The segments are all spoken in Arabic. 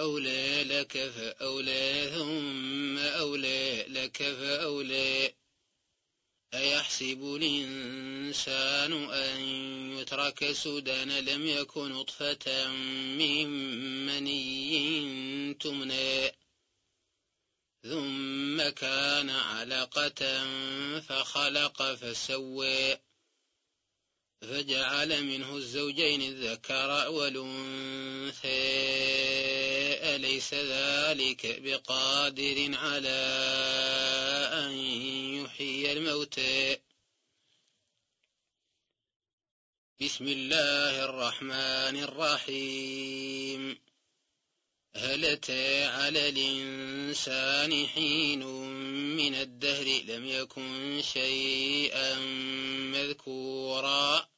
أولى لك فأولى ثم أولى لك فأولى أيحسب الإنسان أن يترك سدى لم يكن نطفة من مني تمنى ثم كان علقة فخلق فسوى فجعل منه الزوجين الذكر والأنثى أليس ذلك بقادر على أن يحيي الموتى بسم الله الرحمن الرحيم هل أتى على الإنسان حين من الدهر لم يكن شيئا مذكورا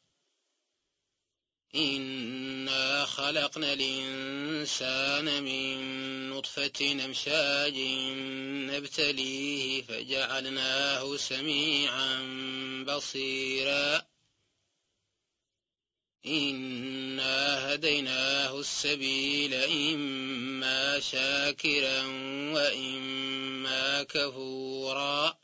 إنا خلقنا الإنسان من نطفة أمشاج نبتليه فجعلناه سميعا بصيرا إنا هديناه السبيل إما شاكرا وإما كفورا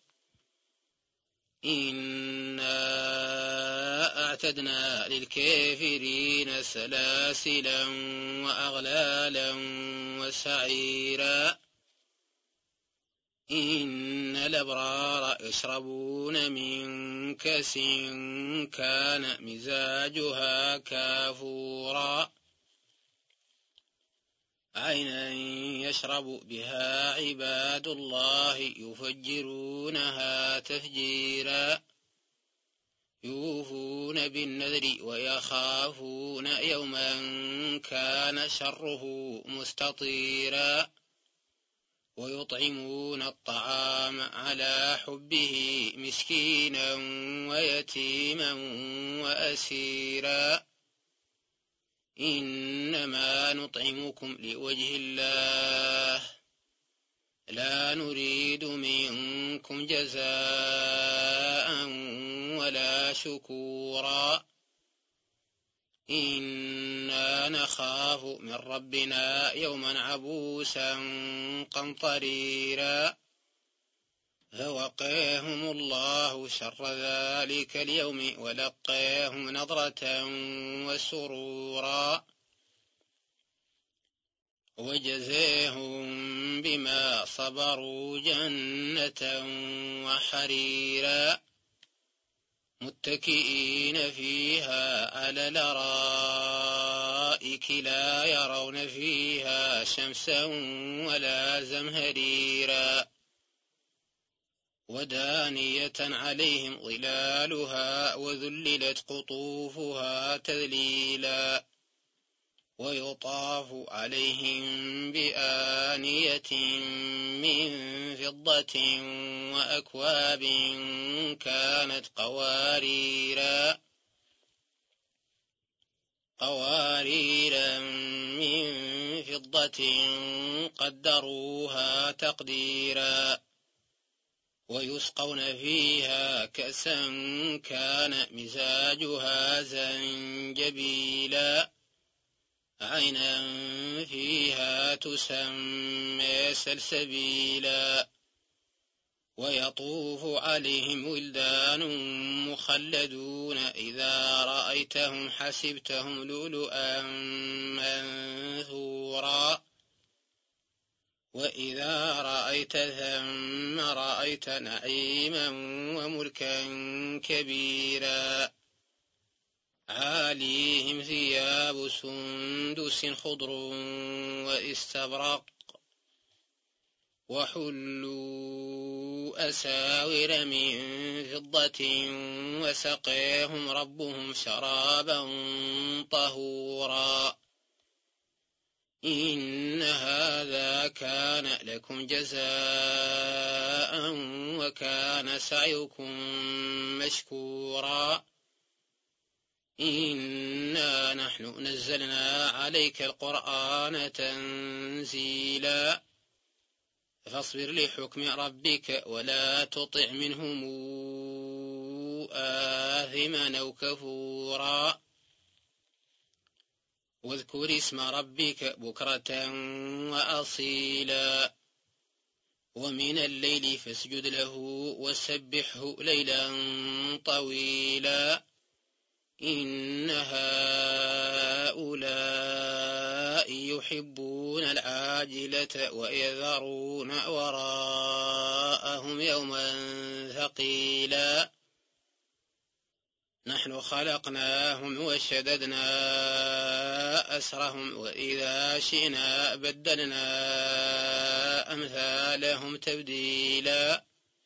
إنا أعتدنا للكافرين سلاسلا وأغلالا وسعيرا إن الأبرار يشربون من كأس كان مزاجها كافورا عينا يشرب بها عباد الله يفجرونها تفجيرا يوفون بالنذر ويخافون يوما كان شره مستطيرا ويطعمون الطعام على حبه مسكينا ويتيما وأسيرا إنما نطعمكم لوجه الله لا نريد منكم جزاء ولا شكورا إنا نخاف من ربنا يوما عبوسا قمطريرا فوقاهم الله شر ذلك اليوم ولقاهم نضرة وسرورا وجزاهم بما صبروا جنة وحريرا متكئين فيها على الأرائك لا يرون فيها شمسا ولا زمهريرا ودانية عليهم ظلالها وذللت قطوفها تذليلا ويطاف عليهم بآنية من فضة وأكواب كانت قواريرا من فضة قدروها تقديرا ويسقون فيها كأسا كان مزاجها زنجبيلا عينا فيها تسمى سلسبيلا ويطوف عليهم ولدان مخلدون إذا رأيتهم حسبتهم لؤلؤا منثورا وإذا رأيت ثم رأيت نعيما وملكا كبيرا عاليهم ثياب سندس خضر واستبرق وحلوا أساور من فضة وسقاهم ربهم شرابا طهورا إن هذا كان لكم جزاء وكان سعيكم مشكورا إنا نحن نزلنا عليك القرآن تنزيلا فاصبر لحكم ربك ولا تطع منهم آثما أو كفورا واذكر اسم ربك بكرة وأصيلا ومن الليل فاسجد له وسبحه ليلا طويلا إن هؤلاء يحبون العاجلة ويذرون وراءهم يوما ثقيلا نحن خلقناهم وشددنا أسرهم وإذا شئنا بدلنا أمثالهم تبديلا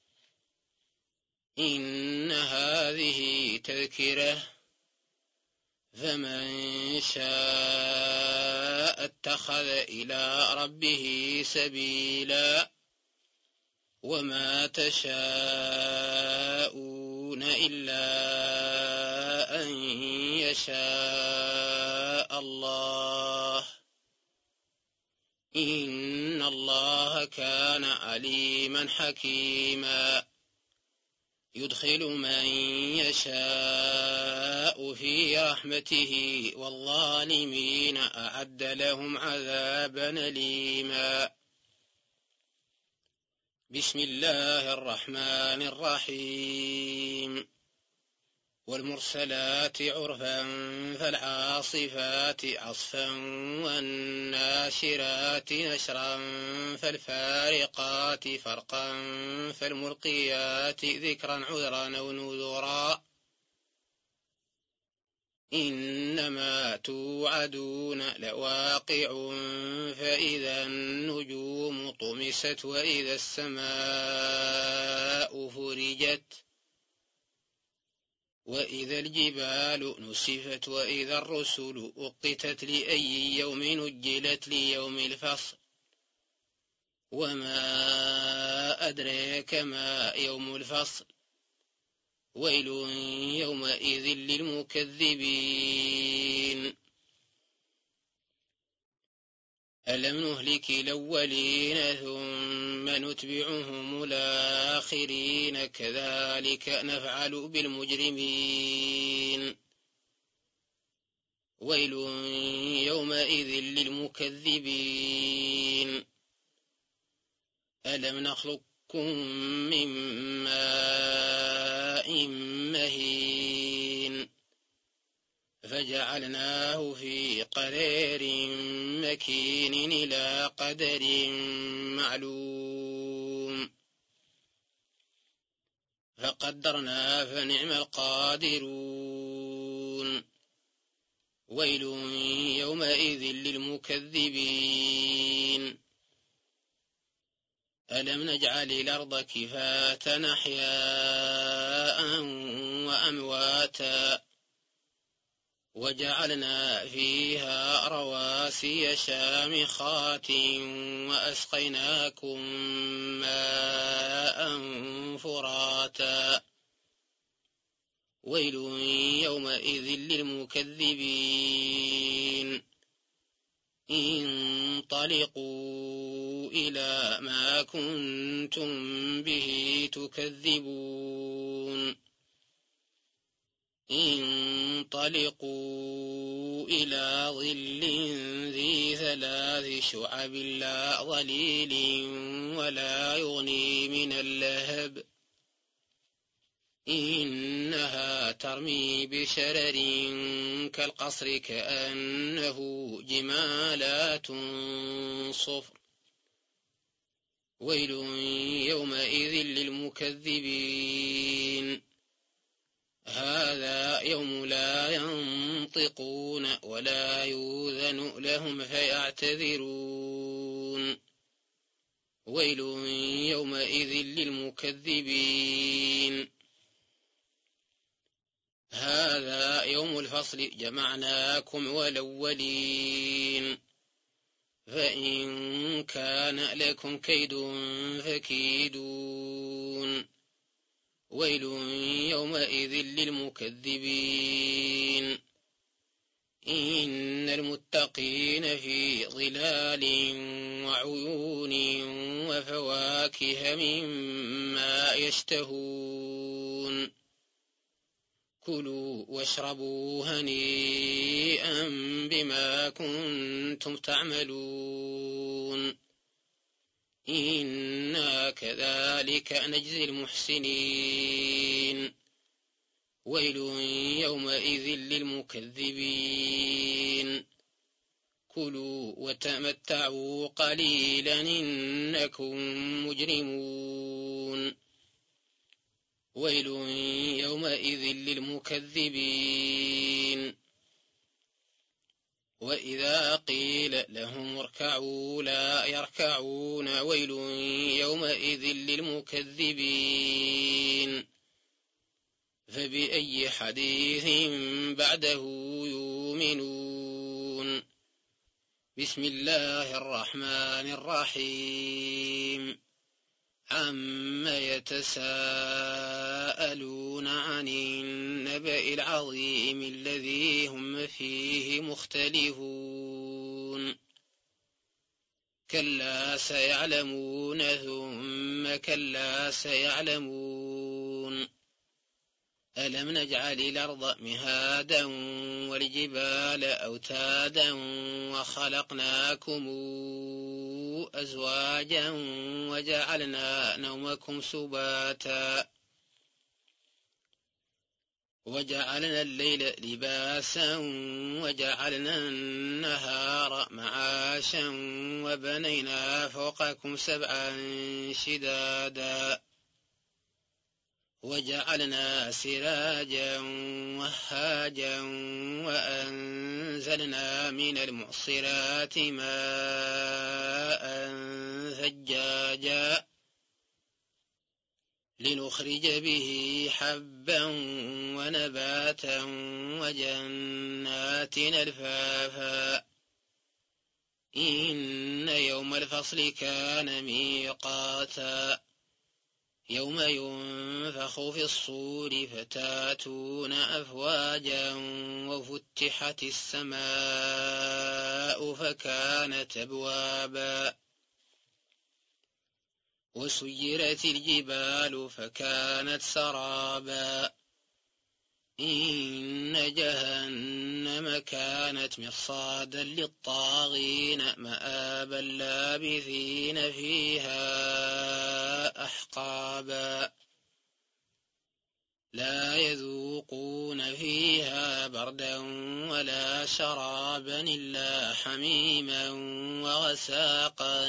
إن هذه تذكرة فمن شاء اتخذ إلى ربه سبيلا وما تشاءون إلا أن يشاء الله إن الله كان عليما حكيما يدخل من يشاء في رحمته والظالمين أعد لهم عذابا أليما بسم الله الرحمن الرحيم والمرسلات عرفا فالعاصفات عصفا والناشرات نشرا فالفارقات فرقا فالملقيات ذكرا عذرا أو نذرا إنما توعدون لواقع فإذا النجوم طمست وإذا السماء فرجت وإذا الجبال نسفت وإذا الرسل أقتت لأي يوم نجلت ليوم الفصل وما أدريك ما يوم الفصل ويل يومئذ للمكذبين ألم نهلك الأولين ثم نتبعهم الآخرين كذلك نفعل بالمجرمين ويل يومئذ للمكذبين ألم نخلقكم من ماء مهين فجعلناه في قرار مكين إلى قدر معلوم فقدرنا فنعم القادرون ويل يومئذ للمكذبين ألم نجعل الأرض كفاة أحياء وأمواتا وجعلنا فيها رواسي شامخات وأسقيناكم ماء فراتا ويل يومئذ للمكذبين انطلقوا إلى ما كنتم به تكذبون انطلقوا إلى ظل ذي 3 شعب لا ظليل ولا يغني من اللهب إنها ترمي بشرر كالقصر كأنه جمالات صفر ويل يومئذ للمكذبين هذا يوم لا ينطقون ولا يؤذن لهم فيعتذرون ويل يومئذ للمكذبين هذا يوم الفصل جمعناكم والأولين فإن كان لكم كيد فكيدون ويل يومئذ للمكذبين إن المتقين في ظلال وعيون وفواكه مما يشتهون كلوا واشربوا هنيئا بما كنتم تعملون إنا كذلك نجزي المحسنين ويل يومئذ للمكذبين كلوا وتمتعوا قليلا إنكم مجرمون ويل يومئذ للمكذبين وإذا قيل لهم اركعوا لا يركعون ويل يومئذ للمكذبين فبأي حديث بعده يؤمنون بسم الله الرحمن الرحيم عم يتساءلون عن النبأ العظيم الذي هم فيه مختلفون كلا سيعلمون ثم كلا سيعلمون ألم نجعل الأرض مهادا والجبال أوتادا وخلقناكم أزواجا وجعلنا نومكم سباتا وجعلنا الليل لباسا وجعلنا النهار معاشا وبنينا فوقكم سبعا شدادا وجعلنا سراجا وهاجا وأنزلنا من المعصرات ماء ثجاجا لنخرج به حبا ونباتا وجنات ألفافا إن يوم الفصل كان ميقاتا يوم ينفخ في الصور فتاتون أفواجا وفتحت السماء فكانت أبوابا وسيرت الجبال فكانت سرابا إن جهنم كانت مرصادا للطاغين مآبا لابثين فيها أحقابا لا يذوقون فيها بردا ولا شرابا إلا حميما وغساقا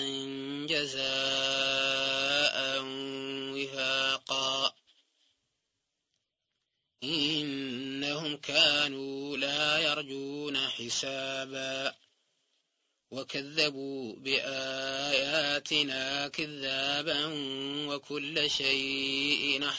جزاء وفاقا إنهم كانوا لا يرجون حسابا وكذبوا بآياتنا كذابا وكل شيء